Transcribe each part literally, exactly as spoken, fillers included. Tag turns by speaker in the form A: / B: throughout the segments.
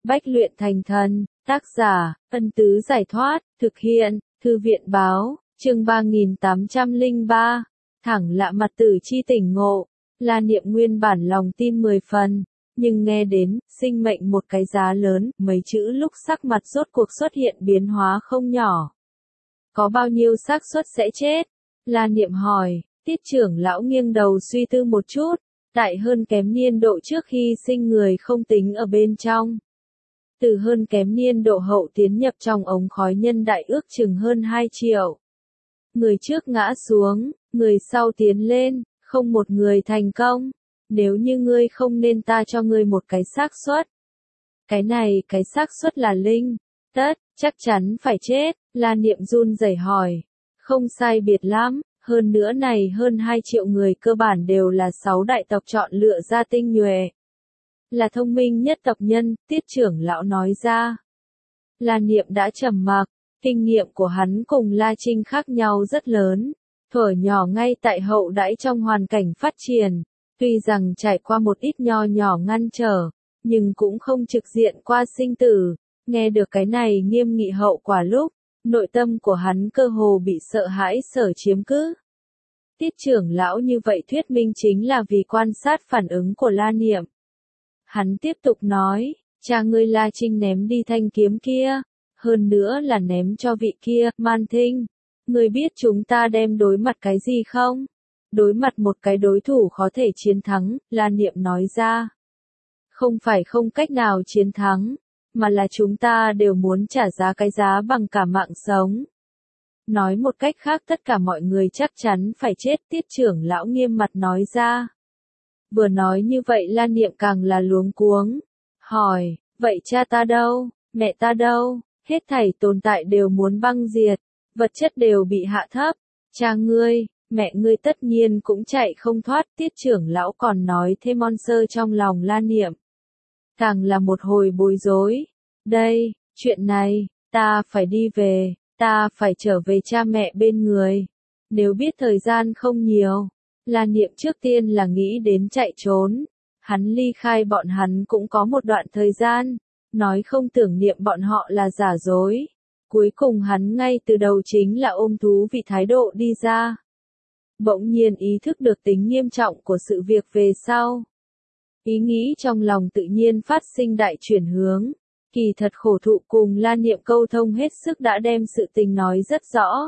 A: Bách luyện thành thần, tác giả, Ân Tứ Giải Thoát, thực hiện, Thư viện Báo, chương ba nghìn tám trăm lẻ ba, thẳng lạ mặt tử chi tỉnh ngộ, La Niệm nguyên bản lòng tin mười phần, nhưng nghe đến, sinh mệnh một cái giá lớn, mấy chữ lúc sắc mặt rốt cuộc xuất hiện biến hóa không nhỏ. Có bao nhiêu xác suất sẽ chết? La Niệm hỏi, Tiết trưởng lão nghiêng đầu suy tư một chút, tại hơn kém niên độ trước khi sinh người không tính ở bên trong. Từ hơn kém niên độ hậu tiến nhập trong ống khói nhân đại ước chừng hơn hai triệu. Người trước ngã xuống, người sau tiến lên, không một người thành công. Nếu như ngươi không nên ta cho ngươi một cái xác suất. Cái này, cái xác suất là linh. Tất, chắc chắn phải chết, La Niệm run rẩy hỏi. Không sai biệt lắm, hơn nữa này hơn hai triệu người cơ bản đều là sáu đại tộc chọn lựa ra tinh nhuệ. Là thông minh nhất tộc nhân, Tiết trưởng lão nói ra. La Niệm đã trầm mặc, kinh nghiệm của hắn cùng La Trinh khác nhau rất lớn. Thuở nhỏ ngay tại hậu đãi trong hoàn cảnh phát triển, tuy rằng trải qua một ít nho nhỏ ngăn trở, nhưng cũng không trực diện qua sinh tử. Nghe được cái này nghiêm nghị hậu quả lúc, nội tâm của hắn cơ hồ bị sợ hãi sở chiếm cứ. Tiết trưởng lão như vậy thuyết minh chính là vì quan sát phản ứng của La Niệm. Hắn tiếp tục nói, cha ngươi La Trinh ném đi thanh kiếm kia, hơn nữa là ném cho vị kia, Man Thinh. Ngươi biết chúng ta đem đối mặt cái gì không? Đối mặt một cái đối thủ khó thể chiến thắng, La Niệm nói ra. Không phải không cách nào chiến thắng, mà là chúng ta đều muốn trả giá cái giá bằng cả mạng sống. Nói một cách khác tất cả mọi người chắc chắn phải chết, Tiết trưởng lão nghiêm mặt nói ra. Vừa nói như vậy La Niệm càng là luống cuống. Hỏi, vậy cha ta đâu, mẹ ta đâu, hết thảy tồn tại đều muốn băng diệt, vật chất đều bị hạ thấp, cha ngươi, mẹ ngươi tất nhiên cũng chạy không thoát, Tiết trưởng lão còn nói thêm mon sơ trong lòng La Niệm. Càng là một hồi bối rối, đây, chuyện này, ta phải đi về, ta phải trở về cha mẹ bên người, nếu biết thời gian không nhiều. La Niệm trước tiên là nghĩ đến chạy trốn, hắn ly khai bọn hắn cũng có một đoạn thời gian, nói không tưởng niệm bọn họ là giả dối. Cuối cùng hắn ngay từ đầu chính là ôm thú vị thái độ đi ra. Bỗng nhiên ý thức được tính nghiêm trọng của sự việc về sau. Ý nghĩ trong lòng tự nhiên phát sinh đại chuyển hướng. Kỳ thật khổ thụ cùng La Niệm câu thông hết sức đã đem sự tình nói rất rõ.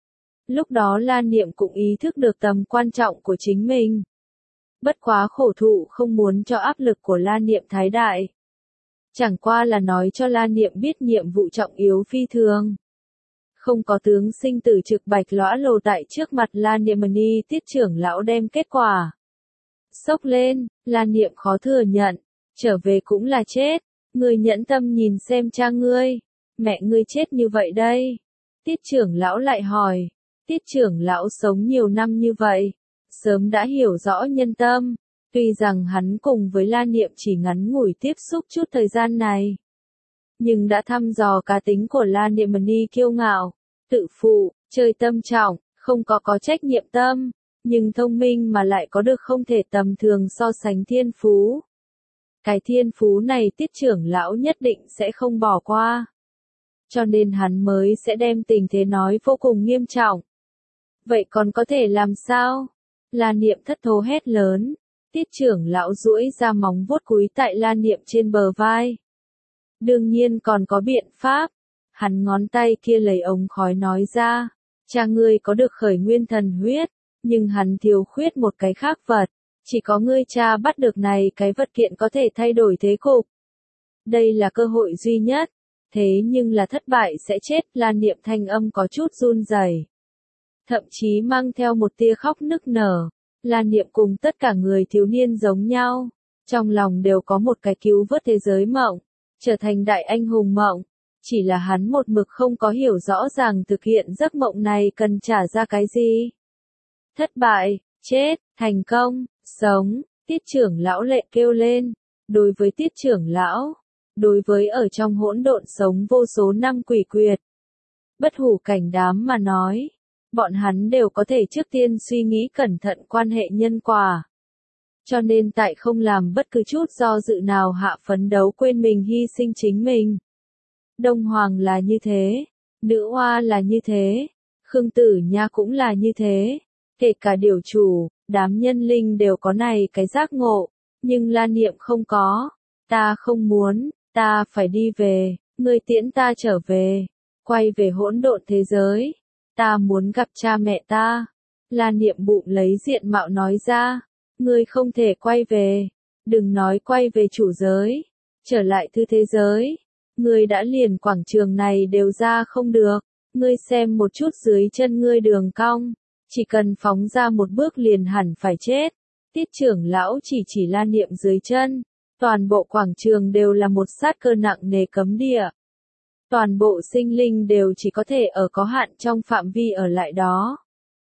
A: Lúc đó La Niệm cũng ý thức được tầm quan trọng của chính mình. Bất quá khổ thụ không muốn cho áp lực của La Niệm thái đại. Chẳng qua là nói cho La Niệm biết nhiệm vụ trọng yếu phi thường. Không có tướng sinh tử trực bạch lõa lồ tại trước mặt La Niệm Ni, Tiết trưởng lão đem kết quả. Sốc lên, La Niệm khó thừa nhận, trở về cũng là chết, ngươi nhẫn tâm nhìn xem cha ngươi, mẹ ngươi chết như vậy đây. Tiết trưởng lão lại hỏi, Tiết trưởng lão sống nhiều năm như vậy, sớm đã hiểu rõ nhân tâm. Tuy rằng hắn cùng với La Niệm chỉ ngắn ngủi tiếp xúc chút thời gian này, nhưng đã thăm dò cá tính của La Niệm Ni kiêu ngạo, tự phụ, chơi tâm trọng, không có có trách nhiệm tâm, nhưng thông minh mà lại có được không thể tầm thường so sánh thiên phú. Cái thiên phú này Tiết trưởng lão nhất định sẽ không bỏ qua. Cho nên hắn mới sẽ đem tình thế nói vô cùng nghiêm trọng. Vậy còn có thể làm sao? La Niệm thất thố hét lớn. Tiết trưởng lão duỗi ra móng vuốt cúi tại La Niệm trên bờ vai. Đương nhiên còn có biện pháp. Hắn ngón tay kia lấy ống khói nói ra. Cha ngươi có được khởi nguyên thần huyết, nhưng hắn thiếu khuyết một cái khác vật. Chỉ có ngươi cha bắt được này cái vật kiện có thể thay đổi thế cục. Đây là cơ hội duy nhất. Thế nhưng là thất bại sẽ chết, La Niệm thanh âm có chút run rẩy, thậm chí mang theo một tia khóc nức nở. La Niệm cùng tất cả người thiếu niên giống nhau, trong lòng đều có một cái cứu vớt thế giới mộng, trở thành đại anh hùng mộng, chỉ là hắn một mực không có hiểu rõ ràng thực hiện giấc mộng này cần trả ra cái gì. Thất bại, chết, thành công, sống, Tiết trưởng lão lệ kêu lên. Đối với Tiết trưởng lão, đối với ở trong hỗn độn sống vô số năm quỷ quyệt, bất hủ cảnh đám mà nói, bọn hắn đều có thể trước tiên suy nghĩ cẩn thận quan hệ nhân quả. Cho nên tại không làm bất cứ chút do dự nào hạ phấn đấu quên mình hy sinh chính mình. Đông Hoàng là như thế, Nữ Hoa là như thế, Khương Tử Nha cũng là như thế, kể cả điều chủ, đám nhân linh đều có này cái giác ngộ, nhưng La Niệm không có. Ta không muốn, ta phải đi về, ngươi tiễn ta trở về, quay về hỗn độn thế giới, ta muốn gặp cha mẹ ta. La Niệm bụng lấy diện mạo nói ra, ngươi không thể quay về, đừng nói quay về chủ giới, trở lại thư thế giới, ngươi đã liền quảng trường này đều ra không được, ngươi xem một chút dưới chân ngươi đường cong, chỉ cần phóng ra một bước liền hẳn phải chết. Tiết trưởng lão chỉ chỉ La Niệm dưới chân, toàn bộ quảng trường đều là một sát cơ nặng nề cấm địa. Toàn bộ sinh linh đều chỉ có thể ở có hạn trong phạm vi ở lại đó.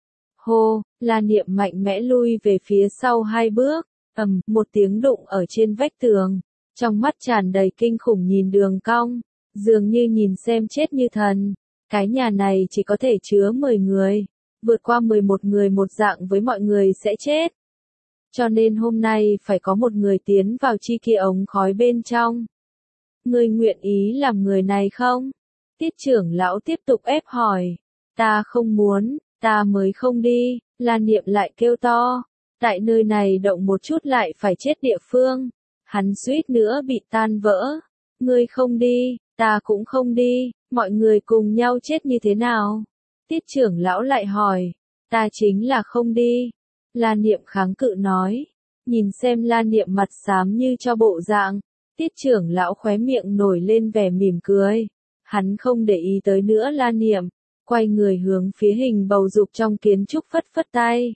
A: Hô, La Niệm mạnh mẽ lui về phía sau hai bước, ầm, một tiếng đụng ở trên vách tường, trong mắt tràn đầy kinh khủng nhìn đường cong, dường như nhìn xem chết như thần. Cái nhà này chỉ có thể chứa mười người, vượt qua mười một người một dạng với mọi người sẽ chết. Cho nên hôm nay phải có một người tiến vào chi kia ống khói bên trong. Ngươi nguyện ý làm người này không? Tiết trưởng lão tiếp tục ép hỏi. Ta không muốn, ta mới không đi. La Niệm lại kêu to. Tại nơi này động một chút lại phải chết địa phương. Hắn suýt nữa bị tan vỡ. Ngươi không đi, ta cũng không đi. Mọi người cùng nhau chết như thế nào? Tiết trưởng lão lại hỏi. Ta chính là không đi. La Niệm kháng cự nói. Nhìn xem La Niệm mặt xám như cho bộ dạng. Tiết trưởng lão khóe miệng nổi lên vẻ mỉm cười. Hắn không để ý tới nữa La Niệm. Quay người hướng phía hình bầu dục trong kiến trúc phất phất tay.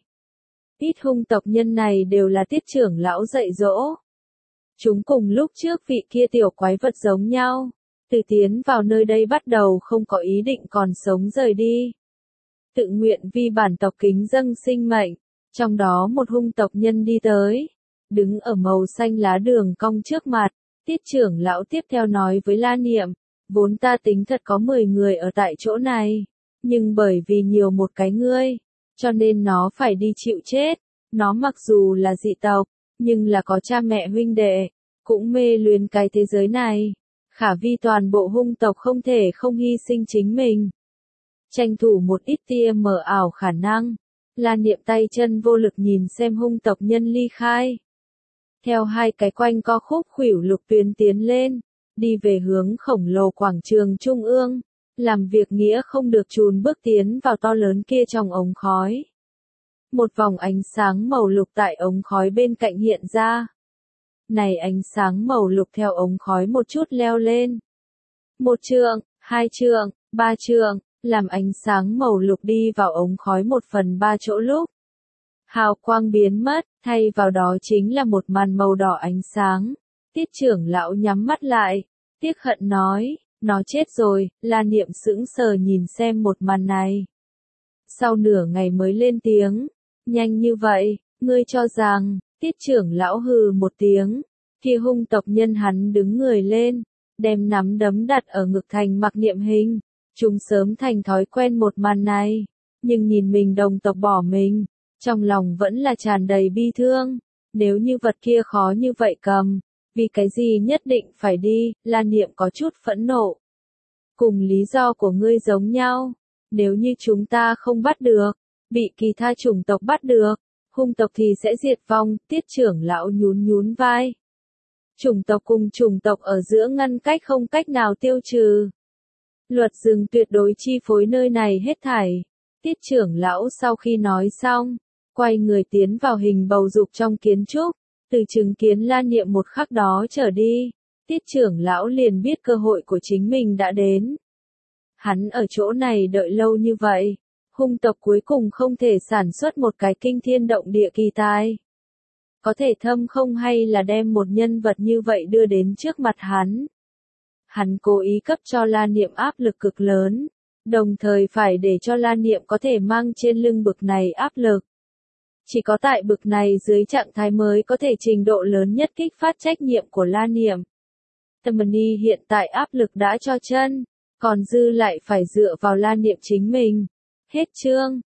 A: Ít hung tộc nhân này đều là tiết trưởng lão dạy dỗ. Chúng cùng lúc trước vị kia tiểu quái vật giống nhau. Từ tiến vào nơi đây bắt đầu không có ý định còn sống rời đi. Tự nguyện vi bản tộc kính dâng sinh mệnh. Trong đó một hung tộc nhân đi tới. Đứng ở màu xanh lá đường cong trước mặt. Tiết trưởng lão tiếp theo nói với La Niệm. Vốn ta tính thật có mười người ở tại chỗ này. Nhưng bởi vì nhiều một cái ngươi. Cho nên nó phải đi chịu chết. Nó mặc dù là dị tộc. Nhưng là có cha mẹ huynh đệ. Cũng mê luyến cái thế giới này. Khả vi toàn bộ hung tộc không thể không hy sinh chính mình. Tranh thủ một ít tia mờ ảo khả năng. La Niệm tay chân vô lực nhìn xem hung tộc nhân ly khai. Theo hai cái quanh co khúc khuỷu lục tuyến tiến lên. Đi về hướng khổng lồ quảng trường trung ương. Làm việc nghĩa không được chùn bước tiến vào to lớn kia trong ống khói. Một vòng ánh sáng màu lục tại ống khói bên cạnh hiện ra. Này ánh sáng màu lục theo ống khói một chút leo lên. Một trượng, hai trượng, ba trượng, làm ánh sáng màu lục đi vào ống khói một phần ba chỗ lúc. Hào quang biến mất, thay vào đó chính là một màn màu đỏ ánh sáng. Tiết trưởng lão nhắm mắt lại, tiếc hận nói, nó chết rồi. La Niệm sững sờ nhìn xem một màn này. Sau nửa ngày mới lên tiếng, nhanh như vậy, ngươi cho rằng, tiết trưởng lão hừ một tiếng, kia hung tộc nhân hắn đứng người lên, đem nắm đấm đặt ở ngực thành mặc niệm hình, chúng sớm thành thói quen một màn này, nhưng nhìn mình đồng tộc bỏ mình, trong lòng vẫn là tràn đầy bi thương, nếu như vật kia khó như vậy cầm, vì cái gì nhất định phải đi. La Niệm có chút phẫn nộ. Cùng lý do của ngươi giống nhau, nếu như chúng ta không bắt được, bị kỳ tha chủng tộc bắt được, hung tộc thì sẽ diệt vong. Tiết trưởng lão nhún nhún vai. Chủng tộc cùng chủng tộc ở giữa ngăn cách không cách nào tiêu trừ. Luật rừng tuyệt đối chi phối nơi này hết thảy. Tiết trưởng lão sau khi nói xong, quay người tiến vào hình bầu dục trong kiến trúc, từ chứng kiến La Niệm một khắc đó trở đi, tiết trưởng lão liền biết cơ hội của chính mình đã đến. Hắn ở chỗ này đợi lâu như vậy, hung tộc cuối cùng không thể sản xuất một cái kinh thiên động địa kỳ tài. Có thể thâm không hay là đem một nhân vật như vậy đưa đến trước mặt hắn. Hắn cố ý cấp cho La Niệm áp lực cực lớn, đồng thời phải để cho La Niệm có thể mang trên lưng bực này áp lực. Chỉ có tại bực này dưới trạng thái mới có thể trình độ lớn nhất kích phát trách nhiệm của La Niệm. Tamani hiện tại áp lực đã cho chân, còn dư lại phải dựa vào La Niệm chính mình. Hết chương.